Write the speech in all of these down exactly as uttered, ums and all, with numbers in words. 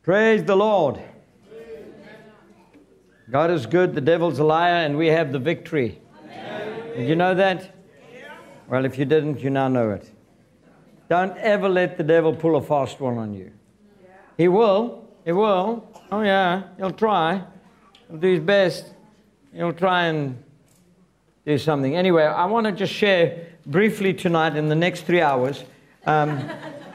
Praise the Lord. God is good, the devil's a liar, and we have the victory. Amen. Did you know that? Well, if you didn't, you now know it. Don't ever let the devil pull a fast one on you. He will. He will. Oh, yeah. He'll try. He'll do his best. He'll try and do something. Anyway, I want to just share briefly tonight in the next three hours, um,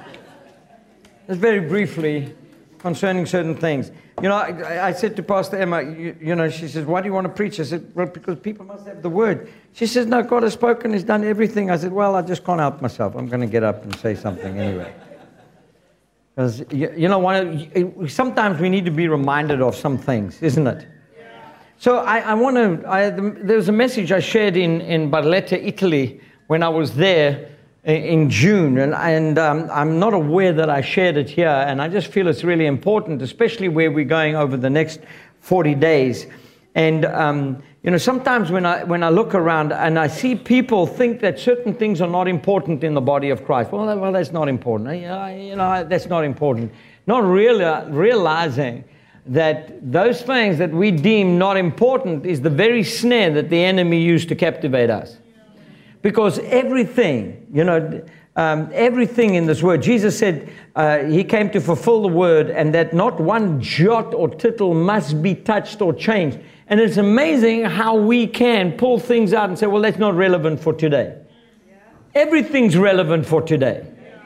just very briefly, concerning certain things. You know, I, I said to Pastor Emma, you, you know, she says, why do you want to preach? I said, well, because people must have the word. She says, no, God has spoken, He's done everything. I said, well, I just can't help myself. I'm going to get up and say something anyway. Because, you, you know, one, sometimes we need to be reminded of some things, isn't it? So I, I want to, I, there was a message I shared in, in Barletta, Italy, when I was there in June, and, and um, I'm not aware that I shared it here, and I just feel it's really important, especially where we're going over the next forty days. And um, you know, sometimes when I when I look around and I see people think that certain things are not important in the body of Christ. Well, well, that's not important. You know, you know that's not important. Not really realizing that those things that we deem not important is the very snare that the enemy used to captivate us. Because everything, you know, um, everything in this word, Jesus said uh, He came to fulfill the word, and that not one jot or tittle must be touched or changed. And it's amazing how we can pull things out and say, well, that's not relevant for today. Everything's relevant for today.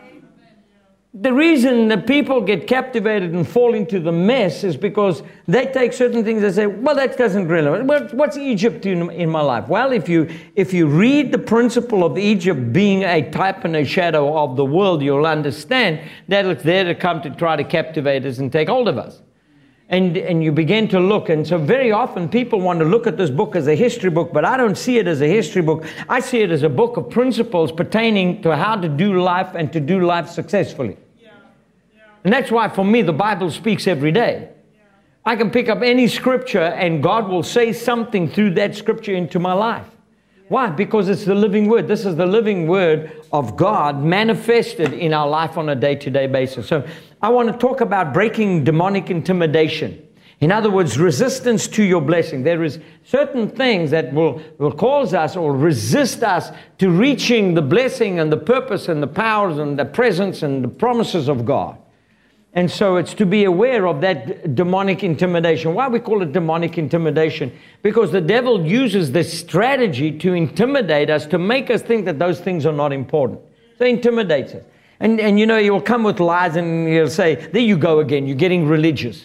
The reason that people get captivated and fall into the mess is because they take certain things and say, well, that doesn't relevant. What's Egypt in, in my life? Well, if you if you read the principle of Egypt being a type and a shadow of the world, you'll understand that it's there to come to try to captivate us and take hold of us. And, and you begin to look. And so very often people want to look at this book as a history book, but I don't see it as a history book. I see it as a book of principles pertaining to how to do life and to do life successfully. Yeah. Yeah. And that's why for me the Bible speaks every day. Yeah. I can pick up any scripture and God will say something through that scripture into my life. Yeah. Why? Because it's the living word. This is the living word of God manifested in our life on a day-to-day basis. So I want to talk about breaking demonic intimidation. In other words, resistance to your blessing. There is certain things that will, will cause us or resist us to reaching the blessing and the purpose and the powers and the presence and the promises of God. And so it's to be aware of that demonic intimidation. Why we call it demonic intimidation? Because the devil uses this strategy to intimidate us, to make us think that those things are not important. So he intimidates us. And, and you know, he'll come with lies and he'll say, there you go again, you're getting religious.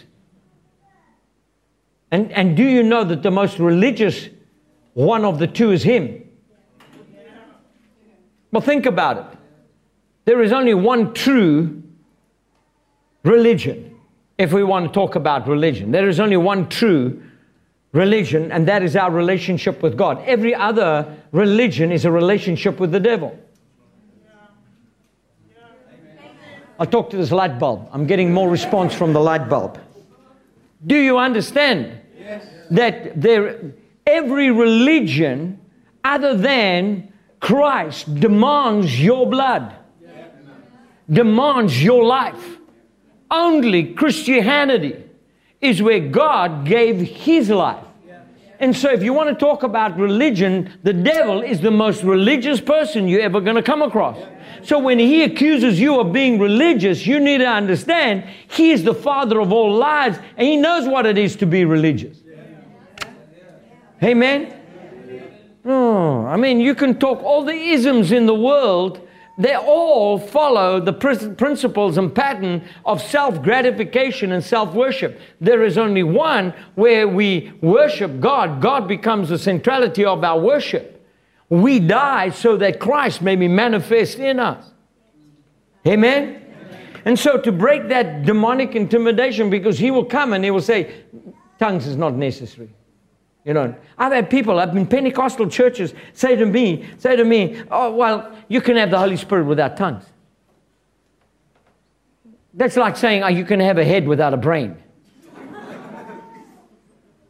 And, and do you know that the most religious one of the two is him? Well, think about it. There is only one true religion, if we want to talk about religion. There is only one true religion, and that is our relationship with God. Every other religion is a relationship with the devil. I'll talk to this light bulb. I'm getting more response from the light bulb. Do you understand yes. that there, every religion other than Christ demands your blood, yeah. demands your life? Only Christianity is where God gave His life. Yeah. And so if you want to talk about religion, the devil is the most religious person you're ever going to come across. Yeah. So when he accuses you of being religious, you need to understand he is the father of all lies, and he knows what it is to be religious. Amen? Oh, I mean, you can talk all the isms in the world. They all follow the principles and pattern of self-gratification and self-worship. There is only one where we worship God. God becomes the centrality of our worship. We die so that Christ may be manifest in us. Amen? Amen? And so to break that demonic intimidation, because he will come and he will say, tongues is not necessary. You know, I've had people up in Pentecostal churches say to me, say to me, oh, well, you can have the Holy Spirit without tongues. That's like saying, oh, you can have a head without a brain.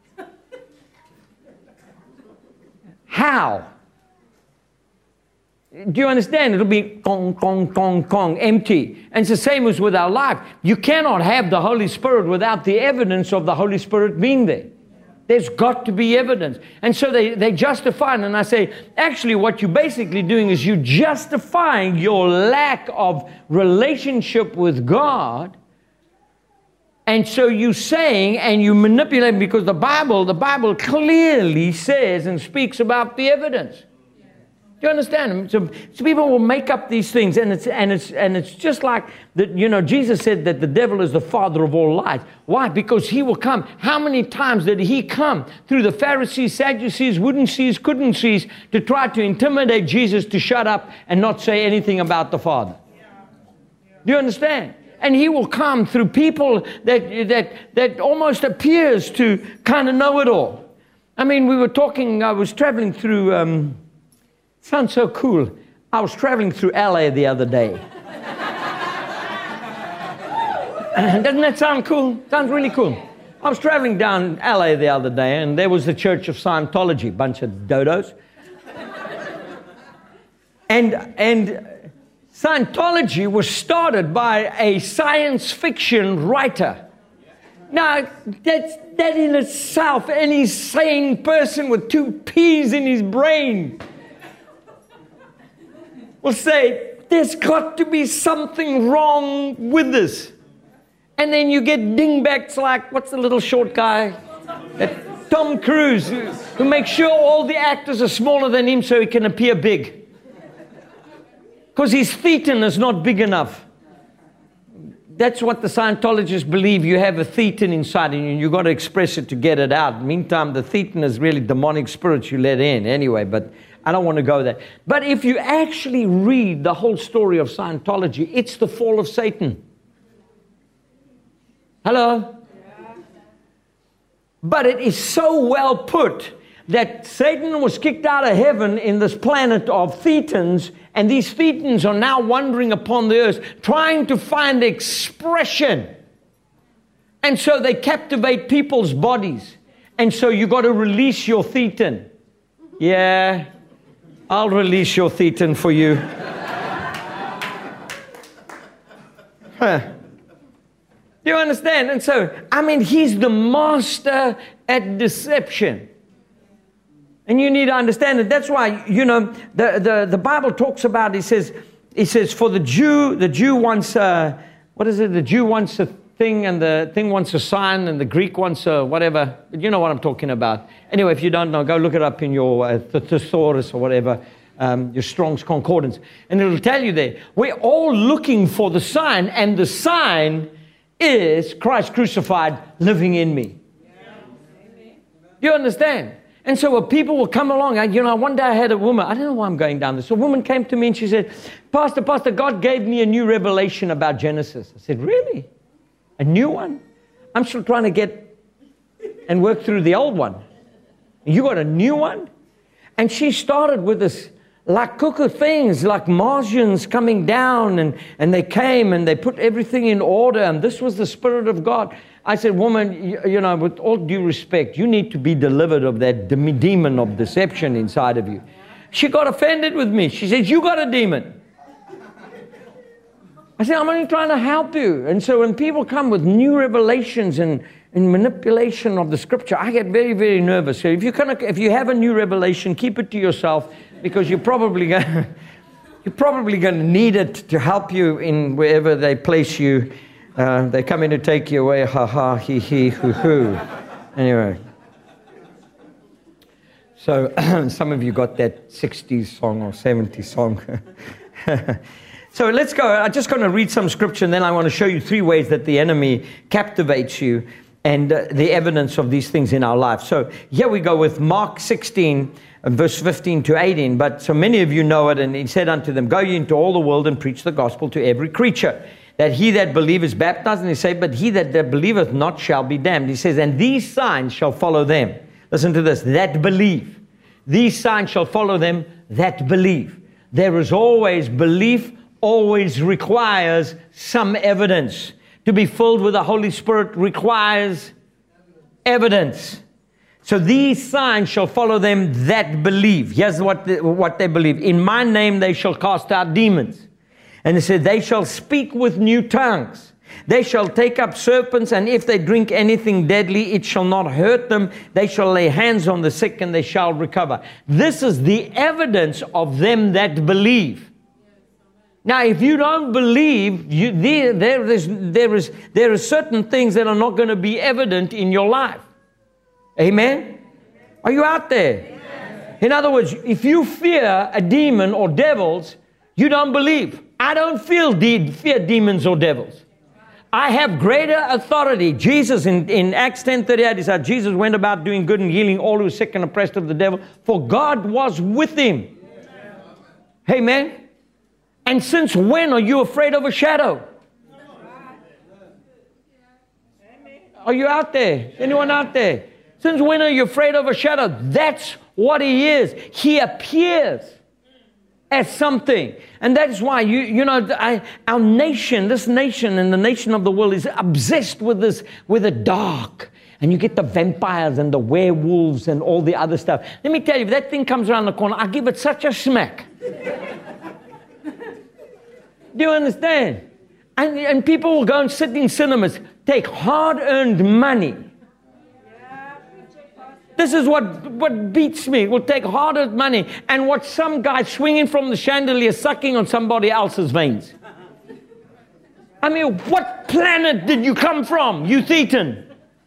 How? do you understand? It'll be kong, kong, kong, kong, empty. And it's the same as with our life. You cannot have the Holy Spirit without the evidence of the Holy Spirit being there. There's got to be evidence. And so they, they justify it. And I say, actually, what you're basically doing is you're justifying your lack of relationship with God. And so you're saying, and you manipulate, because the Bible, the Bible clearly says and speaks about the evidence. Do you understand? So, so people will make up these things, and it's and it's and it's just like that. You know, Jesus said that the devil is the father of all lies. Why? Because he will come. How many times did he come through the Pharisees, Sadducees, wouldn't sees, couldn't sees, to try to intimidate Jesus to shut up and not say anything about the Father? Do you understand? And he will come through people that that that almost appears to kind of know it all. I mean, we were talking. I was traveling through. Um, Sounds so cool. I was traveling through L A the other day. Doesn't that sound cool? Sounds really cool. I was traveling down L A the other day, and there was the Church of Scientology, bunch of dodos. And, and Scientology was started by a science fiction writer. Now, that's, that in itself, any sane person with two peas in his brain will say, there's got to be something wrong with this. And then you get dingbacks like, what's the little short guy? That Tom Cruise, who, who makes sure all the actors are smaller than him so he can appear big. Because his thetan is not big enough. That's what the Scientologists believe. You have a thetan inside of you, and you've got to express it to get it out. Meantime, the thetan is really demonic spirits you let in anyway, but I don't want to go there. But if you actually read the whole story of Scientology, it's the fall of Satan. Hello? Yeah. But it is so well put that Satan was kicked out of heaven in this planet of thetans, and these thetans are now wandering upon the earth, trying to find expression. And so they captivate people's bodies. And so you got to release your thetan. Yeah. I'll release your thetan for you. Huh. Do you understand? And so, I mean, he's the master at deception. And you need to understand it. That's why, you know, the, the, the Bible talks about, it says, it says, for the Jew, the Jew wants a, what is it? The Jew wants a thing, and the thing wants a sign, and the Greek wants a whatever. You know what I'm talking about. Anyway, if you don't know, go look it up in your uh, thesaurus or whatever, um, your Strong's Concordance. And it'll tell you there. We're all looking for the sign, and the sign is Christ crucified living in me. Yeah. Do you understand? And so people will come along. I, you know, one day I had a woman. I don't know why I'm going down this. A woman came to me and she said, Pastor, Pastor, God gave me a new revelation about Genesis. I said, really? A new one? I'm still trying to get and work through the old one. You got a new one? And she started with this like cuckoo things, like Martians coming down, and, and they came and they put everything in order, and this was the Spirit of God. I said, woman, you, you know, with all due respect, you need to be delivered of that demon of deception inside of you. She got offended with me. She said, you got a demon. I said, I'm only trying to help you. And so when people come with new revelations and, and manipulation of the Scripture, I get very, very nervous. So if you kind of, if you have a new revelation, keep it to yourself, because you're probably going you're probably going to need it to help you in wherever they place you. Uh, they come in to take you away. Ha ha, he he, hoo hoo. Anyway. So some of you got that sixties song or seventies song. So let's go. I'm just going to read some scripture, and then I want to show you three ways that the enemy captivates you and uh, the evidence of these things in our life. So here we go with Mark sixteen, verse fifteen to eighteen. But so many of you know it. And he said unto them, go ye into all the world and preach the gospel to every creature. That he that believeth is baptized, and he said, but he that, that believeth not shall be damned. He says, and these signs shall follow them. Listen to this, that believe. These signs shall follow them that believe. There is always belief, always requires some evidence. To be filled with the Holy Spirit requires evidence. So these signs shall follow them that believe. Here's what they, what they believe. In my name they shall cast out demons. And it said, they shall speak with new tongues. They shall take up serpents, and if they drink anything deadly, it shall not hurt them. They shall lay hands on the sick, and they shall recover. This is the evidence of them that believe. Now, if you don't believe, you, there, there, is, there, is, there are certain things that are not going to be evident in your life. Amen? Are you out there? In other words, if you fear a demon or devils, you don't believe. I don't feel de- fear demons or devils. I have greater authority. Jesus, in, in Acts ten thirty-eight, he said, Jesus went about doing good and healing all who were sick and oppressed of the devil, for God was with him. Amen. And since when are you afraid of a shadow? Are you out there? Anyone out there? Since when are you afraid of a shadow? That's what he is. He appears as something. And that's why, you you know, I, our nation, this nation and the nation of the world is obsessed with this, with the dark. And you get the vampires and the werewolves and all the other stuff. Let me tell you, if that thing comes around the corner, I give it such a smack. Do you understand? And, and people will go and sit in cinemas, take hard-earned money. This is what, what beats me. We'll take hard-earned money and watch some guy swinging from the chandelier, sucking on somebody else's veins. I mean, what planet did you come from, you Thetan?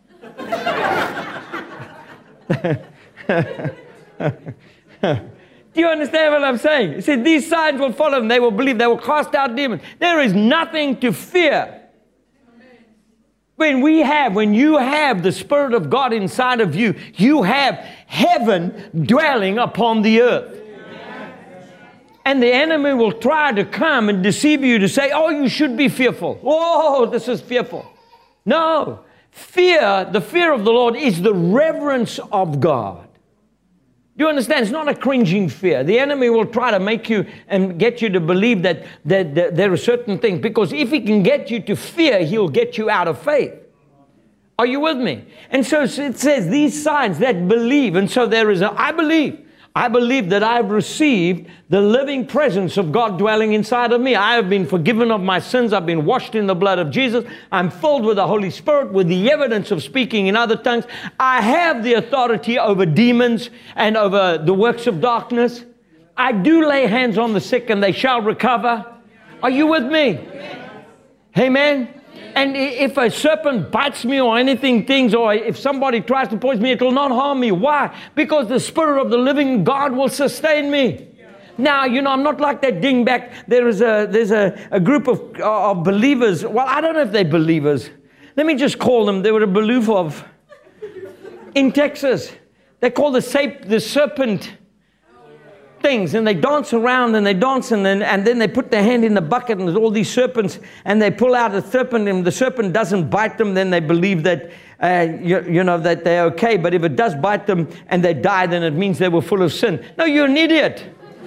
Do you understand what I'm saying? He said, these signs will follow them. They will believe. They will cast out demons. There is nothing to fear. When we have, when you have the Spirit of God inside of you, you have heaven dwelling upon the earth. And the enemy will try to come and deceive you to say, oh, you should be fearful. Oh, this is fearful. No. Fear, the fear of the Lord is the reverence of God. Do you understand? It's not a cringing fear. The enemy will try to make you and get you to believe that, that, that there are certain things. Because if he can get you to fear, he'll get you out of faith. Are you with me? And so it says these signs that believe. And so there is a, I believe. I believe that I've received the living presence of God dwelling inside of me. I have been forgiven of my sins. I've been washed in the blood of Jesus. I'm filled with the Holy Spirit, with the evidence of speaking in other tongues. I have the authority over demons and over the works of darkness. I do lay hands on the sick and they shall recover. Are you with me? Amen. And if a serpent bites me or anything, things, or if somebody tries to poison me, it will not harm me. Why? Because the Spirit of the living God will sustain me. Now, you know, I'm not like that dingback. There is a, there's a, a group of, of believers. Well, I don't know if they're believers. Let me just call them. They were a belief of, in Texas, they call the, sap, the serpent things, and they dance around and they dance and then, and then they put their hand in the bucket and there's all these serpents and they pull out a serpent and the serpent doesn't bite them, then they believe that uh, you, you know that they're okay. But if it does bite them and they die, then it means they were full of sin. No, you're an idiot.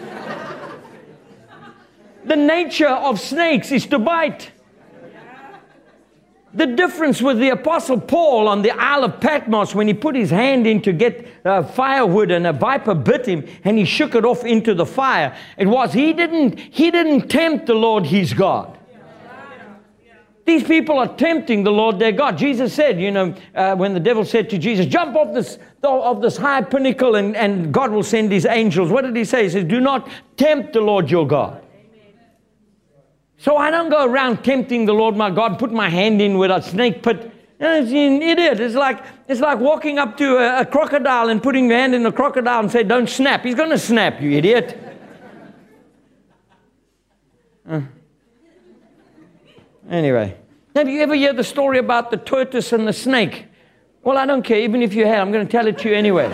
The nature of snakes is to bite. The difference with the Apostle Paul on the Isle of Patmos, when he put his hand in to get uh, firewood and a viper bit him and he shook it off into the fire, it was he didn't, he didn't tempt the Lord his God. These people are tempting the Lord their God. Jesus said, you know, uh, when the devil said to Jesus, jump off this, off this high pinnacle and, and God will send his angels. What did he say? He said, do not tempt the Lord your God. So I don't go around tempting the Lord my God, put my hand in with a snake pit. It's an idiot. It's like, it's like walking up to a, a crocodile and putting your hand in a crocodile and say, don't snap. He's going to snap, you idiot. Uh. Anyway, have you ever heard the story about the tortoise and the snake? Well, I don't care. Even if you had, I'm going to tell it to you anyway.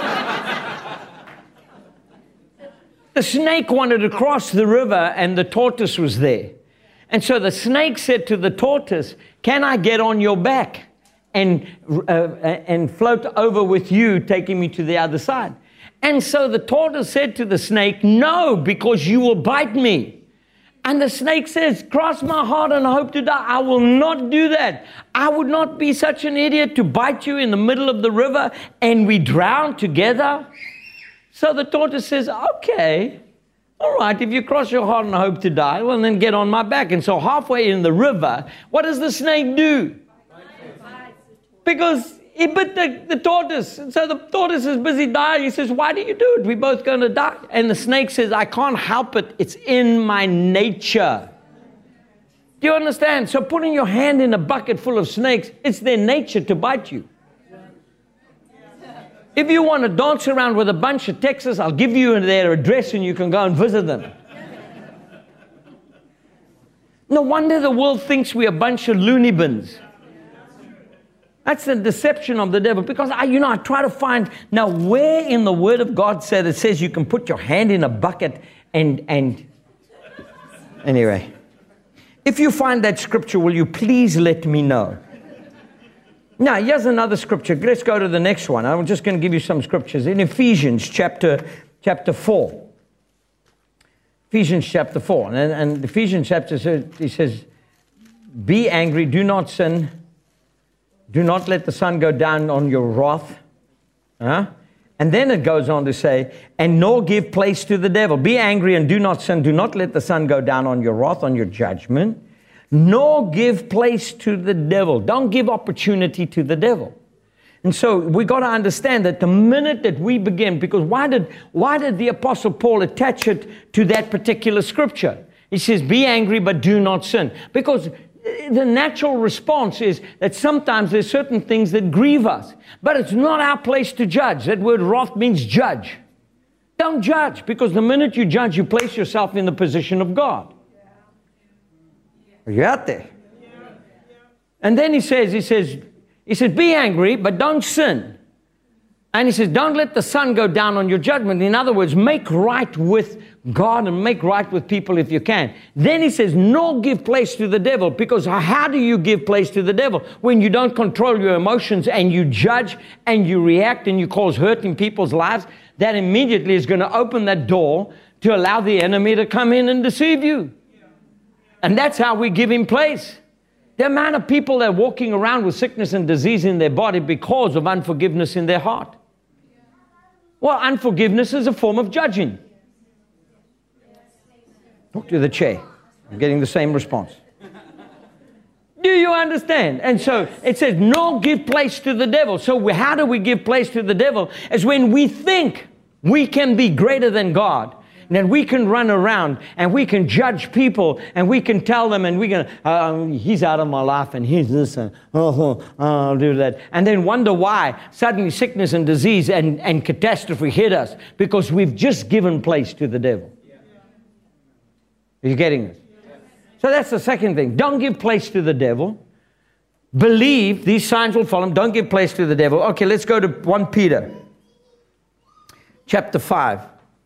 The snake wanted to cross the river and the tortoise was there. And so the snake said to the tortoise, can I get on your back and, uh, and float over with you, taking me to the other side? And so the tortoise said to the snake, no, because you will bite me. And the snake says, cross my heart and I hope to die. I will not do that. I would not be such an idiot to bite you in the middle of the river and we drown together. So the tortoise says, okay, all right, if you cross your heart and I hope to die, well, then get on my back. And so halfway in the river, what does the snake do? Because he bit the, the tortoise. And so the tortoise is busy dying. He says, why do you do it? We're both going to die. And the snake says, I can't help it. It's in my nature. Do you understand? So putting your hand in a bucket full of snakes, it's their nature to bite you. If you want to dance around with a bunch of Texas, I'll give you their address and you can go and visit them. No wonder the world thinks we're a bunch of loony bins. That's the deception of the devil. Because, I, you know, I try to find, now where in the Word of God said it says you can put your hand in a bucket and, and, anyway. If you find that scripture, will you please let me know? Now, here's another scripture. Let's go to the next one. I'm just going to give you some scriptures. In Ephesians chapter, chapter four. Ephesians chapter four. And, and Ephesians chapter, he says, be angry, do not sin. Do not let the sun go down on your wrath. Huh? And then it goes on to say, and nor give place to the devil. Be angry and do not sin. Do not let the sun go down on your wrath, on your judgment. Nor give place to the devil. Don't give opportunity to the devil. And so we got to understand that the minute that we begin, because why did, why did the Apostle Paul attach it to that particular scripture? He says, be angry, but do not sin. Because the natural response is that sometimes there's certain things that grieve us. But it's not our place to judge. That word wrath means judge. Don't judge, because the minute you judge, you place yourself in the position of God. Are you out there? And then he says, he says, he says, be angry, but don't sin. And he says, don't let the sun go down on your judgment. In other words, make right with God and make right with people if you can. Then he says, nor give place to the devil. Because how do you give place to the devil? When you don't control your emotions and you judge and you react and you cause hurt in people's lives, that immediately is going to open that door to allow the enemy to come in and deceive you. And that's how we give him place. The amount of people that are walking around with sickness and disease in their body because of unforgiveness in their heart. Well, unforgiveness is a form of judging. Talk to the chair. I'm getting the same response. Do you understand? And so it says, no, give place to the devil. So how do we give place to the devil? Is when we think we can be greater than God. And then we can run around and we can judge people and we can tell them and we can, uh, he's out of my life and he's this and oh, oh, I'll do that. And then wonder why suddenly sickness and disease and, and catastrophe hit us because we've just given place to the devil. Are you getting this? So that's the second thing. Don't give place to the devil. Believe these signs will follow him. Don't give place to the devil. Okay, let's go to First Peter chapter five.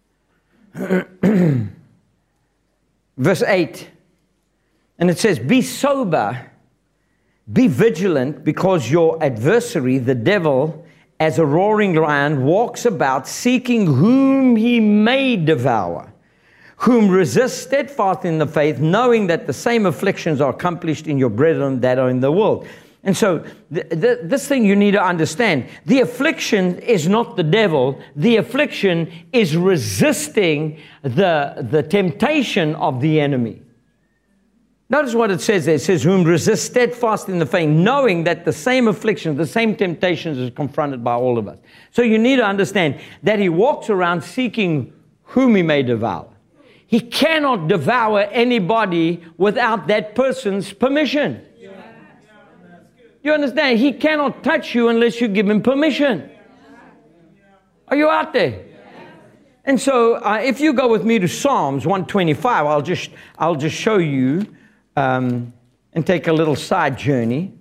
Verse eight, and it says, be sober, be vigilant, because your adversary, the devil, as a roaring lion, walks about seeking whom he may devour, whom resist steadfast in the faith, knowing that the same afflictions are accomplished in your brethren that are in the world. And so th th this thing you need to understand. The affliction is not the devil. The affliction is resisting the, the temptation of the enemy. Notice what it says there. It says, whom resist steadfast in the faith, knowing that the same affliction, the same temptations is confronted by all of us. So you need to understand that he walks around seeking whom he may devour. He cannot devour anybody without that person's permission. You understand? He cannot touch you unless you give him permission. Are you out there? And so uh, if you go with me to Psalms one twenty-five, I'll just, I'll just show you um, and take a little side journey.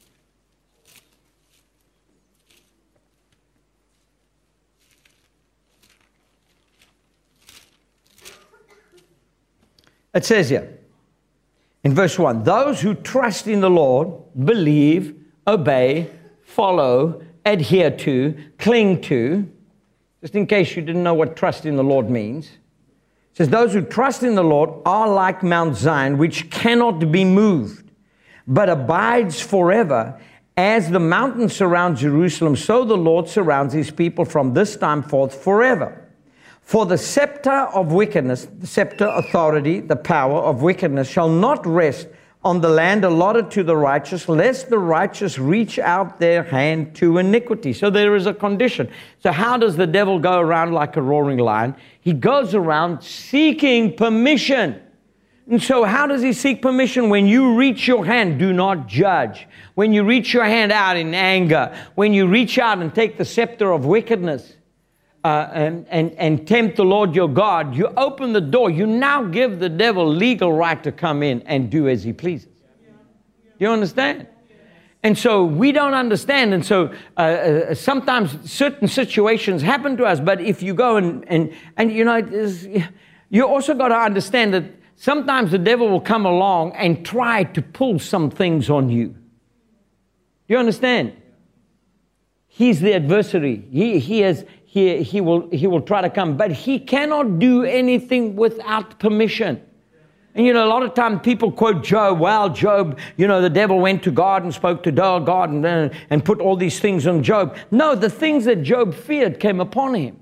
It says here, in verse one, those who trust in the Lord, believe, obey, follow, adhere to, cling to. Just in case you didn't know what trust in the Lord means. It says, those who trust in the Lord are like Mount Zion, which cannot be moved, but abides forever. As the mountains surround Jerusalem, so the Lord surrounds his people from this time forth forever. For the scepter of wickedness, the scepter, authority, the power of wickedness shall not rest on the land allotted to the righteous, lest the righteous reach out their hand to iniquity. So there is a condition. So how does the devil go around like a roaring lion? He goes around seeking permission. And so how does he seek permission? When you reach your hand, do not judge. When you reach your hand out in anger, when you reach out and take the scepter of wickedness, Uh, and, and, and tempt the Lord your God, you open the door. You now give the devil legal right to come in and do as he pleases. Do you understand? And so we don't understand. And so uh, uh, sometimes certain situations happen to us. But if you go and, and, and you know, you also got to understand that sometimes the devil will come along and try to pull some things on you. Do you understand? He's the adversary. He, he has... He, he, will, he will try to come, but he cannot do anything without permission. And, you know, a lot of times people quote Job. Well, Job, you know, the devil went to God and spoke to God and, uh, and put all these things on Job. No, the things that Job feared came upon him.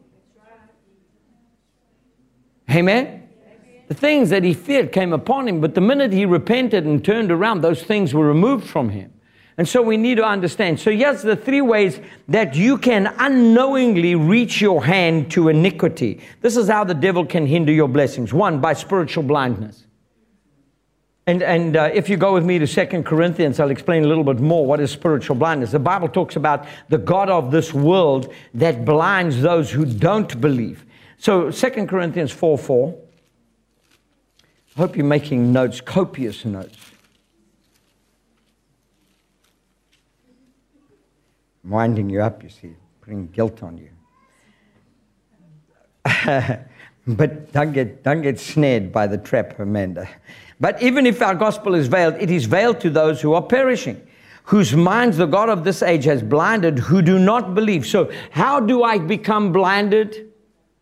Amen? The things that he feared came upon him, but the minute he repented and turned around, those things were removed from him. And so we need to understand. So here's the three ways that you can unknowingly reach your hand to iniquity. This is how the devil can hinder your blessings. One, by spiritual blindness. And, and uh, if you go with me to Second Corinthians, I'll explain a little bit more what is spiritual blindness. The Bible talks about the God of this world that blinds those who don't believe. So Second Corinthians four four. I hope you're making notes, copious notes. I'm winding you up, you see, putting guilt on you. But don't get, don't get snared by the trap, Amanda. But even if our gospel is veiled, it is veiled to those who are perishing, whose minds the God of this age has blinded, who do not believe. So how do I become blinded?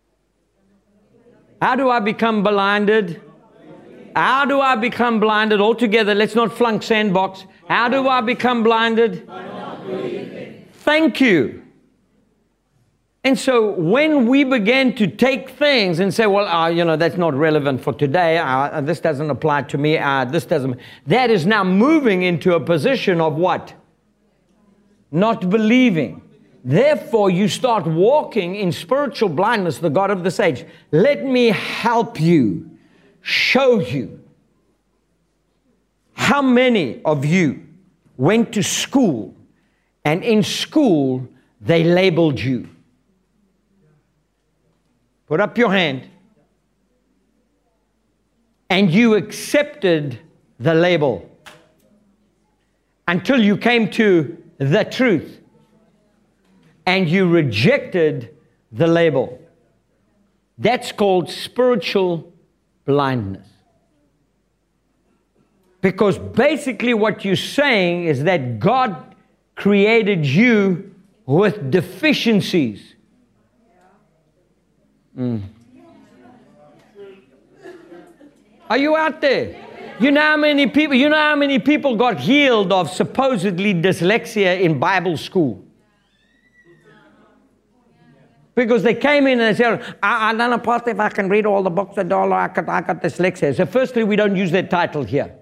How do I become blinded? How do I become blinded? All together, let's not flunk sandbox. How do I become blinded? Thank you. And so when we begin to take things and say, well, uh, you know, that's not relevant for today. Uh, this doesn't apply to me. Uh, this doesn't. That is now moving into a position of what? Not believing. Therefore, you start walking in spiritual blindness, the God of this age. Let me help you, show you. How many of you went to school and in school they labeled you? Put up your hand. And you accepted the label until you came to the truth and you rejected the label. That's called spiritual blindness. Because basically what you're saying is that God created you with deficiencies. Mm. Are you out there? You know how many people, you know how many people got healed of supposedly dyslexia in Bible school? Because they came in and they said, I, I don't know, Pastor, if I can read all the books at all, I got, I got dyslexia. So firstly, we don't use that title here.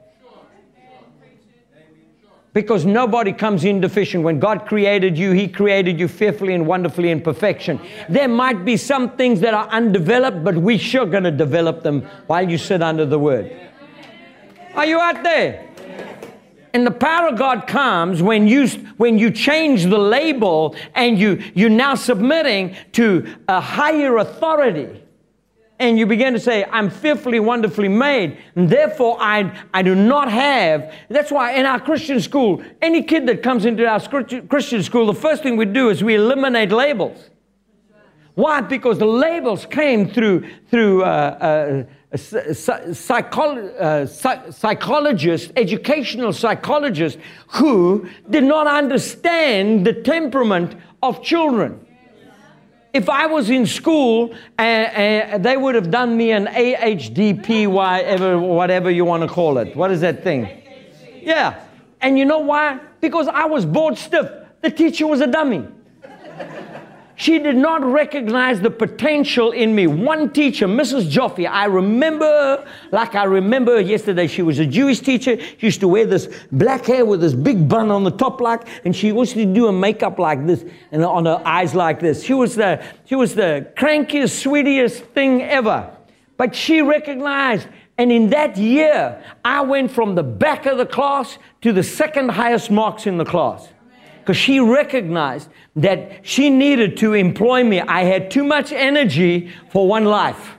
Because nobody comes in deficient. When God created you, He created you fearfully and wonderfully in perfection. There might be some things that are undeveloped, but we're sure going to develop them while you sit under the Word. Are you out there? And the power of God comes when you, when you change the label and you, you're now submitting to a higher authority. And you begin to say, I'm fearfully, wonderfully made. And therefore, I, I do not have. That's why in our Christian school, any kid that comes into our Christian school, the first thing we do is we eliminate labels. Why? Because the labels came through, through uh, uh, psycholo- uh, psych- psychologists, educational psychologists, who did not understand the temperament of children. If I was in school, uh, uh, they would have done me an A H D P Y, ever, whatever you want to call it. What is that thing? Yeah. And you know why? Because I was bored stiff. The teacher was a dummy. She did not recognize the potential in me. One teacher, Missus Joffe, I remember her like I remember her yesterday. She was a Jewish teacher. She used to wear this black hair with this big bun on the top like, and she used to do a makeup like this and on her eyes like this. She was the, she was the crankiest, sweetest thing ever. But she recognized, and in that year, I went from the back of the class to the second highest marks in the class. Because she recognized that she needed to employ me. I had too much energy for one life.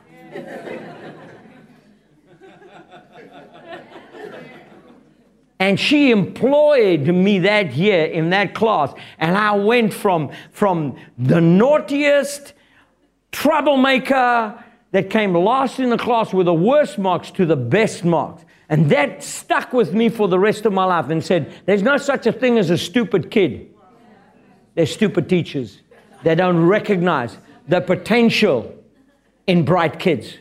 And she employed me that year in that class. And I went from, from the naughtiest troublemaker that came last in the class with the worst marks to the best marks. And that stuck with me for the rest of my life and said, there's no such a thing as a stupid kid. There's stupid teachers. They don't recognize the potential in bright kids.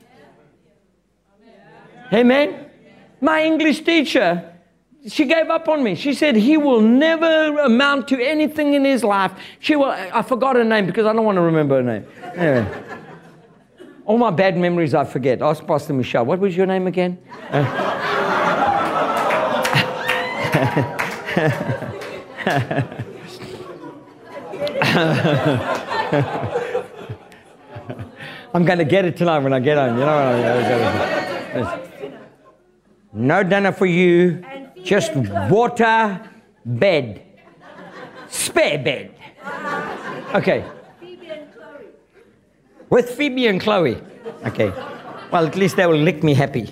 Amen? My English teacher, she gave up on me. She said, he will never amount to anything in his life. She will, I forgot her name because I don't want to remember her name. Anyway. All my bad memories I forget. Ask Pastor Michelle. What was your name again? Uh, I'm going to get it tonight when I get home. You know what I'm going to do? No dinner for you. Just water, bed. Spare bed. Okay. With Phoebe and Chloe. Okay. Well, at least they will lick me happy.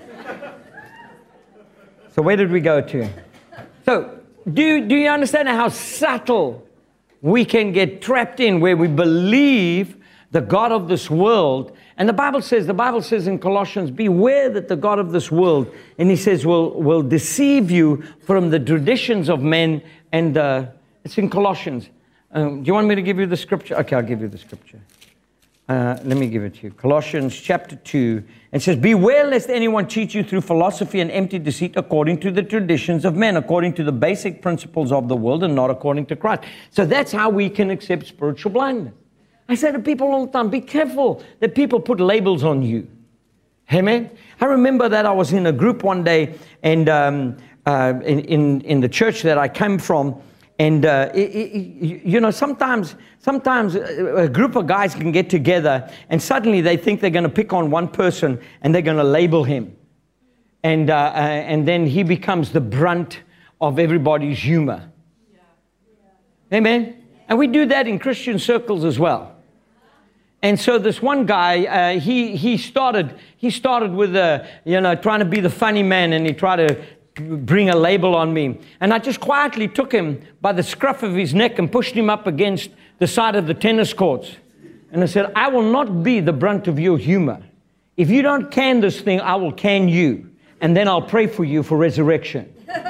So where did we go to? So, do, do you understand how subtle we can get trapped in where we believe the God of this world? And the Bible says, the Bible says in Colossians, beware that the God of this world, and he says, will, will deceive you from the traditions of men. And uh, it's in Colossians. Um, do you want me to give you the scripture? Okay, I'll give you the scripture. Uh, let me give it to you. Colossians chapter two. It says, beware lest anyone cheat you through philosophy and empty deceit according to the traditions of men, according to the basic principles of the world and not according to Christ. So that's how we can accept spiritual blindness. I say to people all the time, be careful that people put labels on you. Amen? I remember that I was in a group one day and um, uh, in, in, in the church that I came from. And, uh, it, it, you know, sometimes sometimes a group of guys can get together and suddenly they think they're going to pick on one person and they're going to label him. And, uh, uh, and then he becomes the brunt of everybody's humor. Yeah. Yeah. Amen? And we do that in Christian circles as well. And so this one guy, uh, he, he, started, he started with, a, you know, trying to be the funny man, and he tried to bring a label on me. And I just quietly took him by the scruff of his neck and pushed him up against the side of the tennis courts. And I said, I will not be the brunt of your humor. If you don't can this thing, I will can you. And then I'll pray for you for resurrection.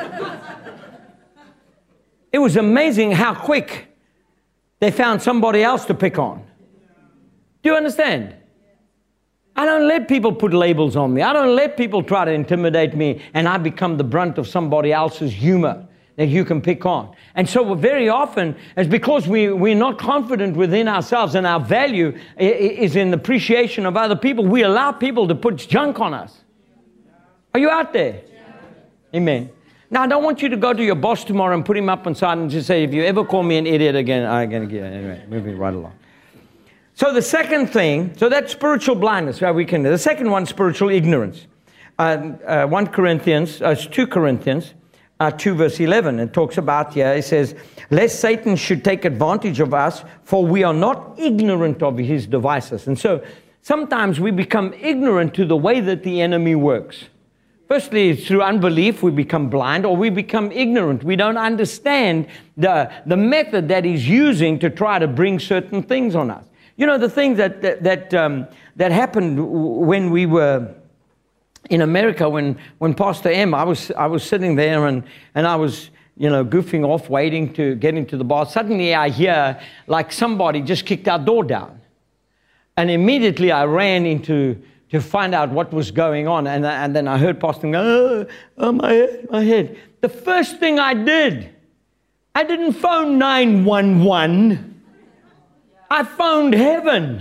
It was amazing how quick they found somebody else to pick on. Do you understand? I don't let people put labels on me. I don't let people try to intimidate me and I become the brunt of somebody else's humor that you can pick on. And so very often, it's because we, we're not confident within ourselves and our value is in appreciation of other people, we allow people to put junk on us. Are you out there? Amen. Now, I don't want you to go to your boss tomorrow and put him up on side and just say, if you ever call me an idiot again, I'm going to get it. Anyway, moving right along. So the second thing, so that's spiritual blindness. Right? We can. The second one, spiritual ignorance. Uh, uh, First Corinthians, uh, two Corinthians, uh, two verse eleven. It talks about here. It says, "Lest Satan should take advantage of us, for we are not ignorant of his devices." And so sometimes we become ignorant to the way that the enemy works. Firstly, through unbelief, we become blind, or we become ignorant. We don't understand the the method that he's using to try to bring certain things on us. You know, the thing that that that, um, that happened when we were in America, when when Pastor M, I was I was sitting there and and I was you know, goofing off, waiting to get into the bar. Suddenly I hear like somebody just kicked our door down. And immediately I ran into to find out what was going on. And, and then I heard Pastor go, oh, oh, my head, my head. The first thing I did, I didn't phone nine one one. I phoned heaven.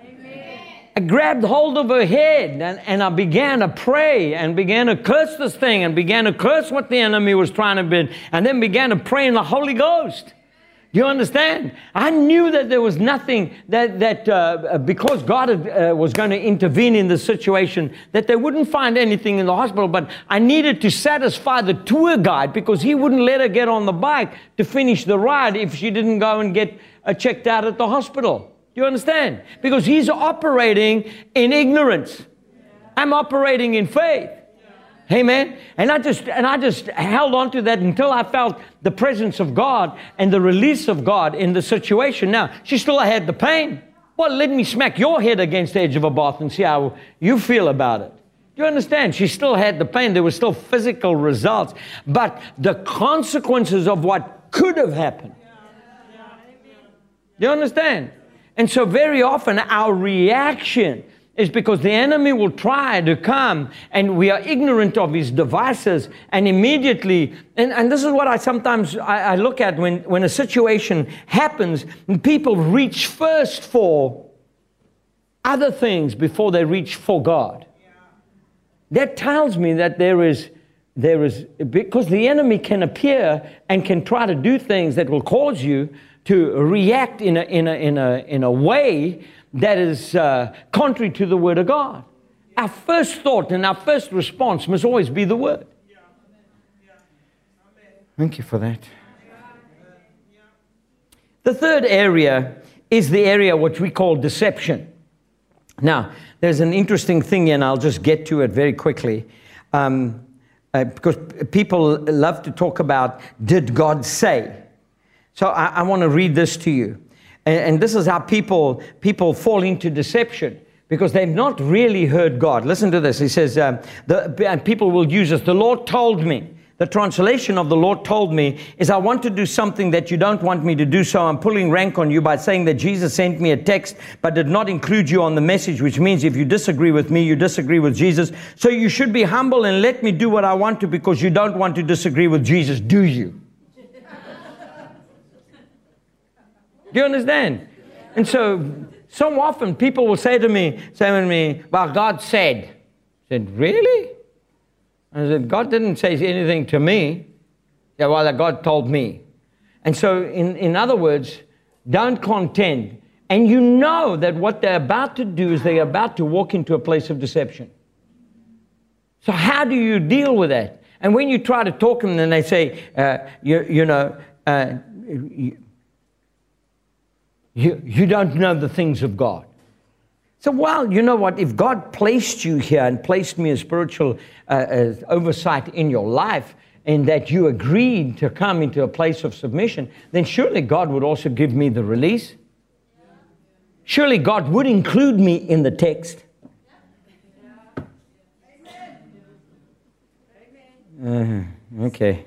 I grabbed hold of her head and, and I began to pray and began to curse this thing and began to curse what the enemy was trying to do, and then began to pray in the Holy Ghost. Do you understand? I knew that there was nothing that, that uh, because God had, uh, was going to intervene in the situation, that they wouldn't find anything in the hospital, but I needed to satisfy the tour guide because he wouldn't let her get on the bike to finish the ride if she didn't go and get uh, checked out at the hospital. Do you understand? Because he's operating in ignorance. I'm operating in faith. Amen. And I just and I just held on to that until I felt the presence of God and the release of God in the situation. Now, she still had the pain. Well, let me smack your head against the edge of a bath and see how you feel about it. Do you understand? She still had the pain. There were still physical results. But the consequences of what could have happened. Do you understand? And so very often our reaction is because the enemy will try to come and we are ignorant of his devices, and immediately, and, and this is what I sometimes I, I look at when, when a situation happens and people reach first for other things before they reach for God. That tells me that there is there is because the enemy can appear and can try to do things that will cause you to react in a, in a, in a, in a way that is uh, contrary to the Word of God. Our first thought and our first response must always be the Word. Thank you for that. The third area is the area which we call deception. Now, there's an interesting thing here, and I'll just get to it very quickly. Um, uh, because people love to talk about, did God say? So I, I want to read this to you. And, and this is how people, people fall into deception, because they've not really heard God. Listen to this. He says, uh, the, and people will use this. The Lord told me. The translation of the Lord told me is, I want to do something that you don't want me to do, so I'm pulling rank on you by saying that Jesus sent me a text but did not include you on the message, which means if you disagree with me, you disagree with Jesus. So you should be humble and let me do what I want to, because you don't want to disagree with Jesus, do you? Do you understand? And so, so often people will say to me, say to me, well, God said. I said, really? I said, God didn't say anything to me. Yeah, well, God told me. And so, in, in other words, don't contend. And you know that what they're about to do is they're about to walk into a place of deception. So how do you deal with that? And when you try to talk to them, then they say, uh, you, you know, uh, you, You, you don't know the things of God. So, well, you know what? If God placed you here and placed me a spiritual uh, uh, oversight in your life, and that you agreed to come into a place of submission, then surely God would also give me the release. Surely God would include me in the text. Uh, okay.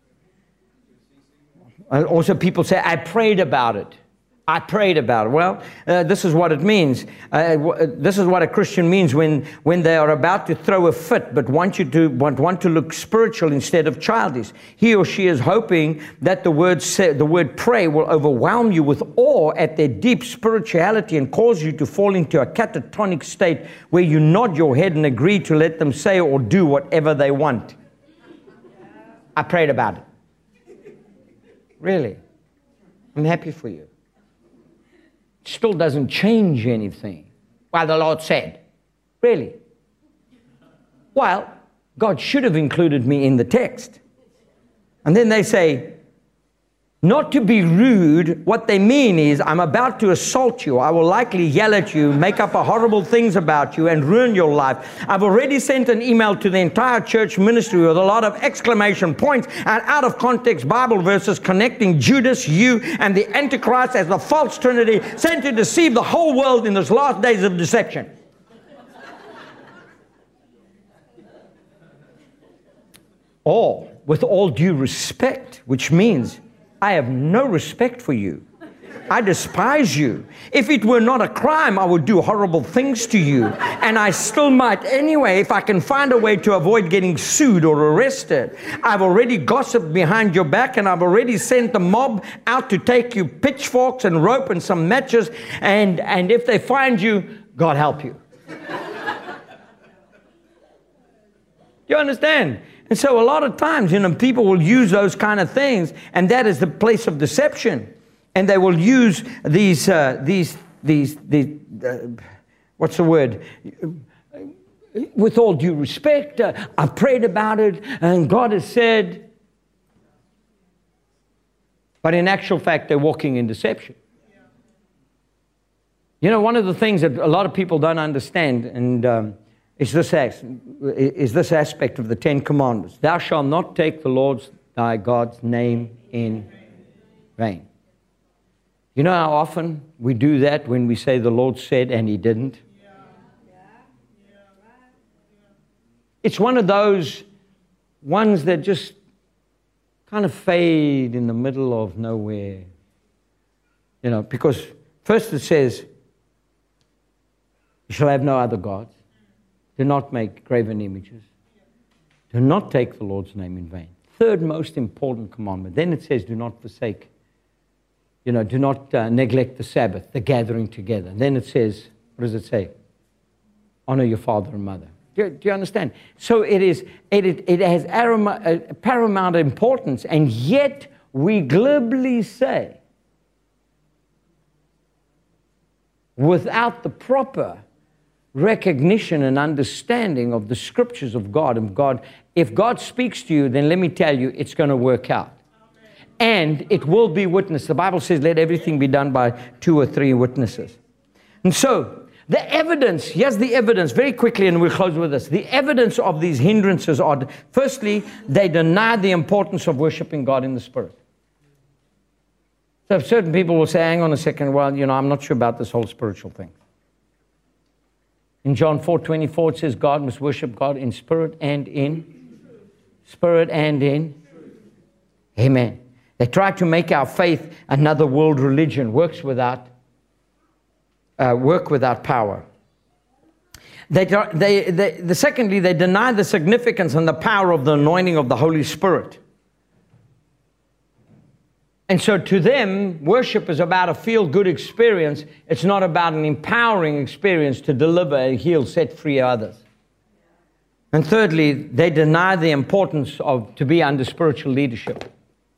And also people say, I prayed about it. I prayed about it. Well, uh, this is what it means. Uh, w- this is what a Christian means when, when they are about to throw a fit, but want you to want, want to look spiritual instead of childish. He or she is hoping that the word say, the word pray will overwhelm you with awe at their deep spirituality and cause you to fall into a catatonic state where you nod your head and agree to let them say or do whatever they want. I prayed about it. Really. I'm happy for you. Still doesn't change anything. Well, the Lord said. Really? Well, God should have included me in the text. And then they say, not to be rude, what they mean is, I'm about to assault you. I will likely yell at you, make up horrible things about you, and ruin your life. I've already sent an email to the entire church ministry with a lot of exclamation points and out of context Bible verses connecting Judas, you, and the Antichrist as the false trinity sent to deceive the whole world in these last days of deception. Or with all due respect, which means I have no respect for you. I despise you. If it were not a crime, I would do horrible things to you. And I still might anyway, if I can find a way to avoid getting sued or arrested. I've already gossiped behind your back, and I've already sent the mob out to take you pitchforks and rope and some matches. And, and if they find you, God help you. You understand? And so a lot of times, you know, people will use those kind of things, and that is the place of deception. And they will use these, uh, these, these, these uh, what's the word? With all due respect, uh, I've prayed about it, and God has said. But in actual fact, they're walking in deception. You know, one of the things that a lot of people don't understand, and um, is this, is this aspect of the Ten Commandments. Thou shalt not take the Lord's thy God's name in vain. You know how often we do that when we say the Lord said and He didn't? It's one of those ones that just kind of fade in the middle of nowhere. You know, because first it says, you shall have no other gods. Do not make graven images. Do not take the Lord's name in vain. Third most important commandment. Then it says, do not forsake. You know, do not uh, neglect the Sabbath, the gathering together. And then it says, what does it say? Honor your father and mother. Do you, do you understand? So it is. It, it, it has aroma, uh, paramount importance, and yet we glibly say, without the proper recognition and understanding of the scriptures of God and God, if God speaks to you, then let me tell you, it's going to work out. And it will be witnessed. The Bible says, let everything be done by two or three witnesses. And so, the evidence, here's the evidence, very quickly, and we'll close with this. The evidence of these hindrances are, firstly, they deny the importance of worshiping God in the Spirit. So certain people will say, hang on a second, well, you know, I'm not sure about this whole spiritual thing. In John four twenty-four, it says, God must worship God in spirit and in spirit and in. Amen. They try to make our faith another world religion, works without, uh, work without power. They, they, they, the secondly, they deny the significance and the power of the anointing of the Holy Spirit. And so to them, worship is about a feel-good experience. It's not about an empowering experience to deliver and heal, set free others. And thirdly, they deny the importance of to be under spiritual leadership.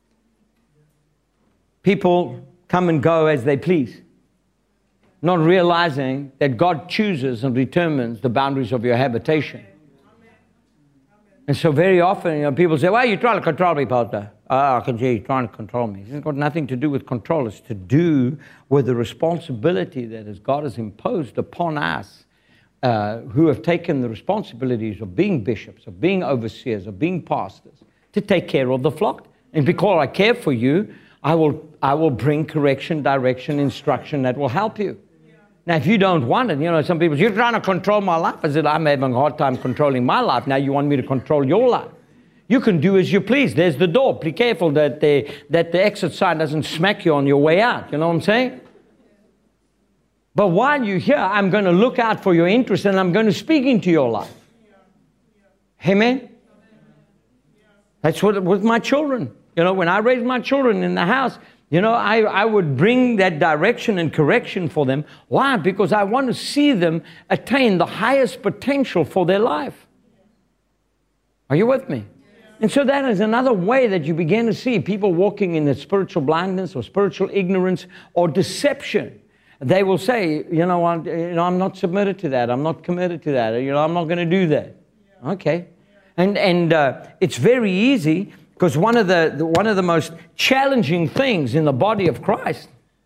People come and go as they please, not realizing that God chooses and determines the boundaries of your habitation. And so very often, you know, people say, well, you're trying to control me, Pastor. Oh, I can see you're trying to control me. It's got nothing to do with control. It's to do with the responsibility that as God has imposed upon us, uh, who have taken the responsibilities of being bishops, of being overseers, of being pastors, to take care of the flock. And because I care for you, I will, I will bring correction, direction, instruction that will help you. Now, if you don't want it, you know, some people say, you're trying to control my life. I said, I'm having a hard time controlling my life. Now you want me to control your life. You can do as you please. There's the door. Be careful that the, that the exit sign doesn't smack you on your way out. You know what I'm saying? But while you're here, I'm going to look out for your interest and I'm going to speak into your life. Amen? That's what with my children. You know, when I raised my children in the house, you know, I, I would bring that direction and correction for them. Why? Because I want to see them attain the highest potential for their life. Are you with me? And so that is another way that you begin to see people walking in the spiritual blindness or spiritual ignorance or deception. They will say, you know, I'm, you know, I'm not submitted to that. I'm not committed to that. You know, I'm not going to do that. Okay. And, and uh, it's very easy. Because one of the, the one of the most challenging things in the body of Christ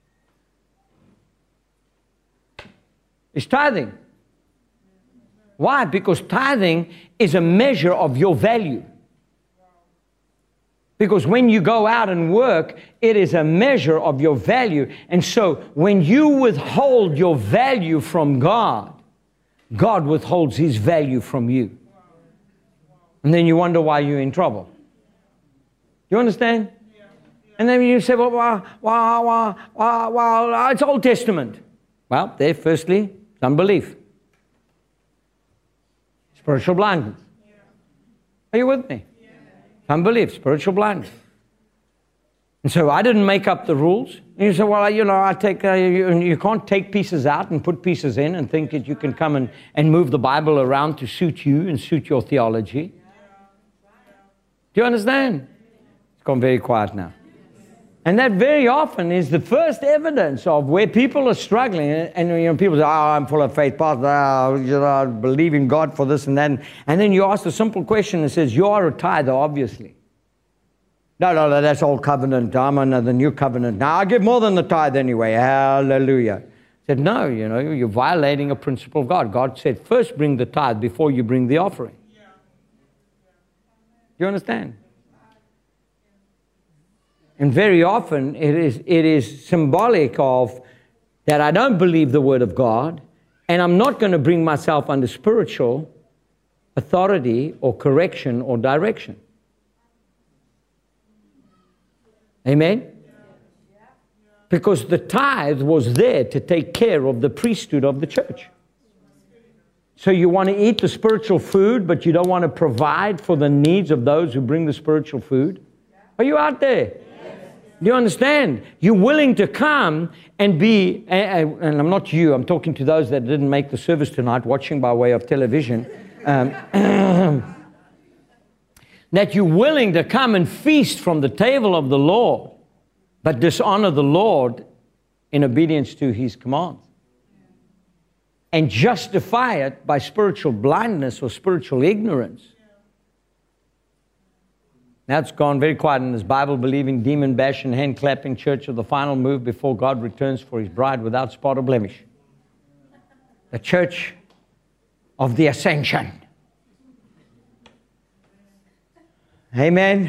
is tithing. Why? Because tithing is a measure of your value. Because when you go out and work, it is a measure of your value. And so when you withhold your value from God, God withholds His value from you. And then you wonder why you're in trouble. You understand? And then you say, well, well, well, well, well, well, it's Old Testament. Well, there, firstly, it's unbelief. Spiritual blindness. Are you with me? Unbelief, spiritual blindness. And so I didn't make up the rules. And you say, well, you know, I take, uh, you, you can't take pieces out and put pieces in and think that you can come and, and move the Bible around to suit you and suit your theology. Do you understand? It's gone very quiet now. And that very often is the first evidence of where people are struggling. And, you know, people say, oh, I'm full of faith, Pastor, oh, you know, I believe in God for this and that. And then you ask a simple question that says, you are a tither, obviously. No, no, no, that's old covenant. I'm under the new covenant. Now, I give more than the tithe anyway. Hallelujah. I said, no, you know, you're violating a principle of God. God said, first bring the tithe before you bring the offering. Do you understand? And very often it is, it is symbolic of that I don't believe the Word of God, and I'm not going to bring myself under spiritual authority or correction or direction. Amen? Because the tithe was there to take care of the priesthood of the church. So you want to eat the spiritual food, but you don't want to provide for the needs of those who bring the spiritual food? Are you out there? Do you understand? You're willing to come and be, and I'm not you, I'm talking to those that didn't make the service tonight, watching by way of television, um, that you're willing to come and feast from the table of the Lord, but dishonor the Lord in obedience to His commands. And justify it by spiritual blindness or spiritual ignorance. Now it's gone very quiet in this Bible-believing, demon-bashing, hand-clapping church of the final move before God returns for His bride without spot or blemish. The church of the ascension. Amen?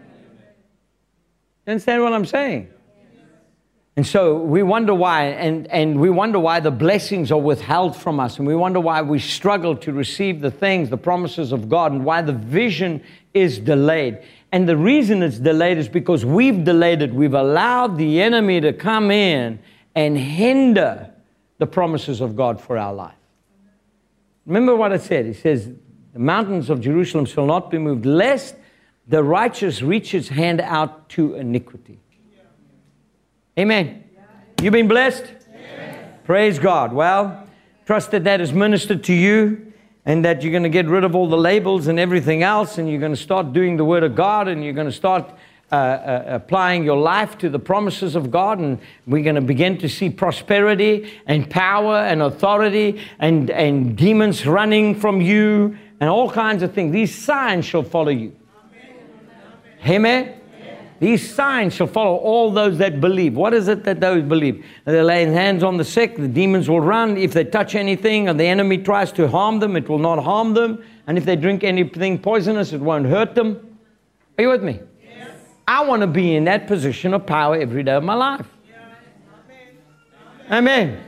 You understand what I'm saying? And so we wonder why, and, and we wonder why the blessings are withheld from us, and we wonder why we struggle to receive the things, the promises of God, and why the vision is delayed. And the reason it's delayed is because we've delayed it. We've allowed the enemy to come in and hinder the promises of God for our life. Remember what it said. It says, the mountains of Jerusalem shall not be moved, lest the righteous reach his hand out to iniquity. Amen. You been blessed? Yes. Praise God. Well, trust that that is ministered to you, and that you're going to get rid of all the labels and everything else, and you're going to start doing the Word of God, and you're going to start uh, uh, applying your life to the promises of God, and we're going to begin to see prosperity and power and authority and, and demons running from you and all kinds of things. These signs shall follow you. Amen. Amen. These signs shall follow all those that believe. What is it that those believe? They lay hands on the sick, the demons will run. If they touch anything and the enemy tries to harm them, it will not harm them. And if they drink anything poisonous, it won't hurt them. Are you with me? Yes. I want to be in that position of power every day of my life. Yes. Amen. Amen.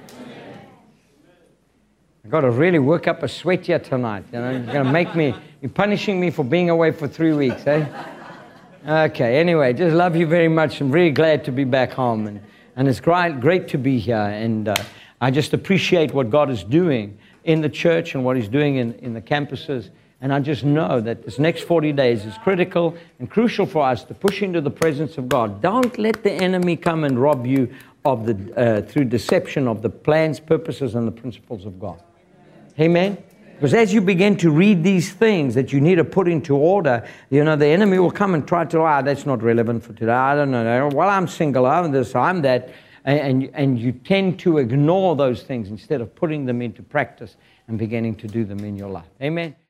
I've got to really work up a sweat here tonight. You know, you're going to make me, you're punishing me for being away for three weeks, eh? Okay, anyway, just love you very much. I'm very glad to be back home. And, and it's great, great to be here. And uh, I just appreciate what God is doing in the church and what He's doing in, in the campuses. And I just know that this next forty days is critical and crucial for us to push into the presence of God. Don't let the enemy come and rob you of the uh, through deception of the plans, purposes, and the principles of God. Amen? Because as you begin to read these things that you need to put into order, you know, the enemy will come and try to, ah, that's not relevant for today. I don't know. Well, I'm single. I'm this, I'm that. And, and you tend to ignore those things instead of putting them into practice and beginning to do them in your life. Amen.